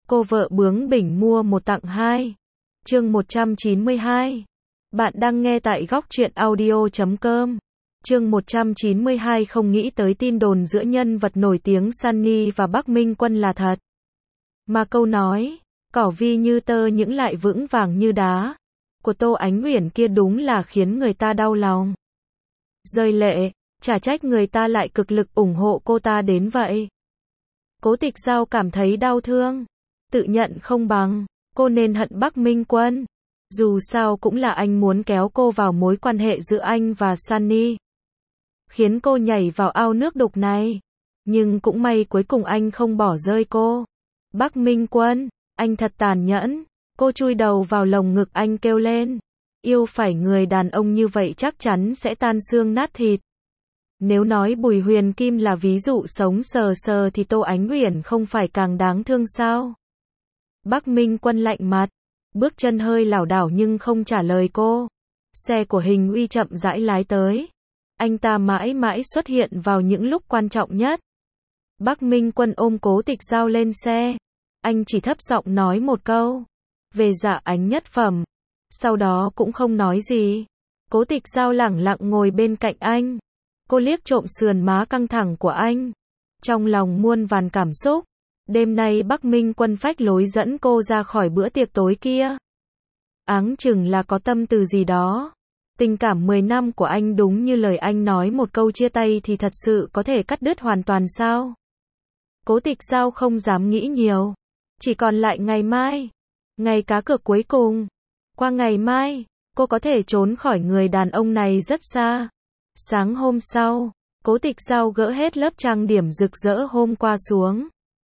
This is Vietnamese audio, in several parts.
Cô vợ bướng bỉnh mua một tặng hai. Chương 192. Bạn đang nghe tại góc truyện audio.com. Chương 192 không nghĩ tới tin đồn giữa nhân vật nổi tiếng Sunny và Bắc Minh Quân là thật. Mà câu nói, cỏ vi như tơ những lại vững vàng như đá, của Tô Ánh Uyển kia đúng là khiến người ta đau lòng. Rơi lệ, chả trách người ta lại cực lực ủng hộ cô ta đến vậy. Cố Tịch Dao cảm thấy đau thương. Tự nhận không bằng, cô nên hận Bắc Minh Quân. Dù sao cũng là anh muốn kéo cô vào mối quan hệ giữa anh và Sunny, khiến cô nhảy vào ao nước đục này. Nhưng cũng may cuối cùng anh không bỏ rơi cô. Bắc Minh Quân, anh thật tàn nhẫn. Cô chui đầu vào lồng ngực anh kêu lên. Yêu phải người đàn ông như vậy chắc chắn sẽ tan xương nát thịt. Nếu nói Bùi Huyền Kim là ví dụ sống sờ sờ thì Tô Ánh Uyển không phải càng đáng thương sao? Bắc Minh Quân lạnh mặt, bước chân hơi lảo đảo nhưng không trả lời cô. Xe của Hình Uy chậm rãi lái tới. Anh ta mãi mãi xuất hiện vào những lúc quan trọng nhất. Bắc Minh Quân ôm Cố Tịch Dao lên xe. Anh chỉ thấp giọng nói một câu. Về Dạ Ánh nhất phẩm. Sau đó cũng không nói gì. Cố Tịch Dao lẳng lặng ngồi bên cạnh anh. Cô liếc trộm sườn má căng thẳng của anh. Trong lòng muôn vàn cảm xúc. Đêm nay Bắc Minh Quân phách lối dẫn cô ra khỏi bữa tiệc tối kia. Áng chừng là có tâm tư gì đó. Tình cảm 10 năm của anh đúng như lời anh nói, một câu chia tay thì thật sự có thể cắt đứt hoàn toàn sao? Cố Tịch Dao không dám nghĩ nhiều. Chỉ còn lại ngày mai. Ngày cá cược cuối cùng. Qua ngày mai, cô có thể trốn khỏi người đàn ông này rất xa. Sáng hôm sau, Cố Tịch Dao gỡ hết lớp trang điểm rực rỡ hôm qua xuống.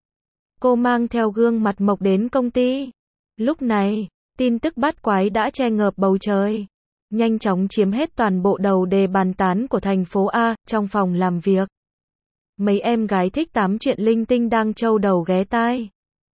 Cô mang theo gương mặt mộc đến công ty. Lúc này, tin tức bát quái đã che ngợp bầu trời. Nhanh chóng chiếm hết toàn bộ đầu đề bàn tán của thành phố A. Trong phòng làm việc, mấy em gái thích tám chuyện linh tinh đang trâu đầu ghé tai.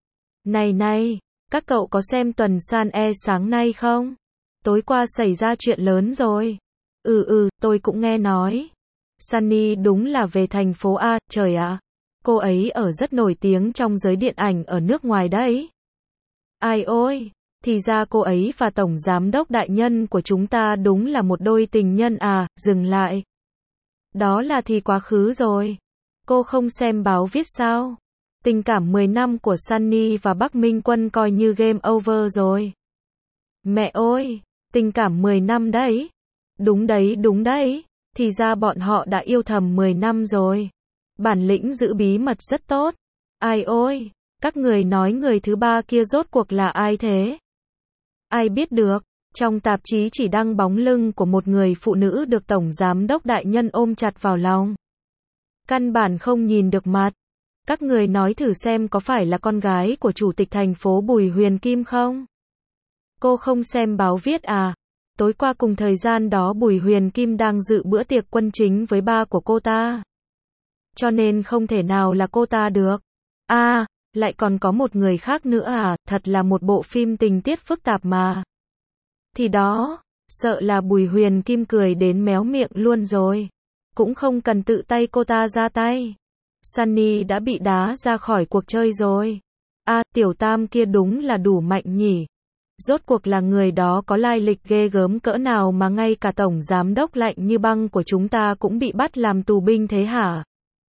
Này, các cậu có xem tuần san e sáng nay không? Tối qua xảy ra chuyện lớn rồi. Tôi cũng nghe nói. Sunny đúng là về thành phố A, trời ạ. Cô ấy ở rất nổi tiếng trong giới điện ảnh ở nước ngoài đấy. Ai ôi, thì ra cô ấy và tổng giám đốc đại nhân của chúng ta đúng là một đôi tình nhân à, dừng lại. Đó là thì quá khứ rồi. Cô không xem báo viết sao? Tình cảm 10 năm của Sunny và Bắc Minh Quân coi như game over rồi. Mẹ ơi, tình cảm 10 năm đấy. Đúng đấy, thì ra bọn họ đã yêu thầm 10 năm rồi. Bản lĩnh giữ bí mật rất tốt. Ai ôi, các người nói người thứ ba kia rốt cuộc là ai thế? Ai biết được, trong tạp chí chỉ đăng bóng lưng của một người phụ nữ được tổng giám đốc đại nhân ôm chặt vào lòng. Căn bản không nhìn được mặt. Các người nói thử xem có phải là con gái của chủ tịch thành phố Bùi Huyền Kim không? Cô không xem báo viết à? Tối qua cùng thời gian đó Bùi Huyền Kim đang dự bữa tiệc quân chính với ba của cô ta. Cho nên không thể nào là cô ta được. À, lại còn có một người khác nữa à, thật là một bộ phim tình tiết phức tạp mà. Thì đó, sợ là Bùi Huyền Kim cười đến méo miệng luôn rồi. Cũng không cần tự tay cô ta ra tay. Sunny đã bị đá ra khỏi cuộc chơi rồi. À, tiểu tam kia đúng là đủ mạnh nhỉ. Rốt cuộc là người đó có lai lịch ghê gớm cỡ nào mà ngay cả tổng giám đốc lạnh như băng của chúng ta cũng bị bắt làm tù binh thế hả?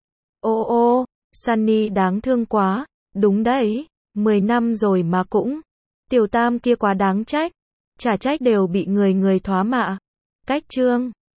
Ô, Sunny đáng thương quá. Đúng đấy, 10 năm rồi mà cũng. Tiểu tam kia quá đáng trách. Chả trách đều bị người thoá mạ. Cách chương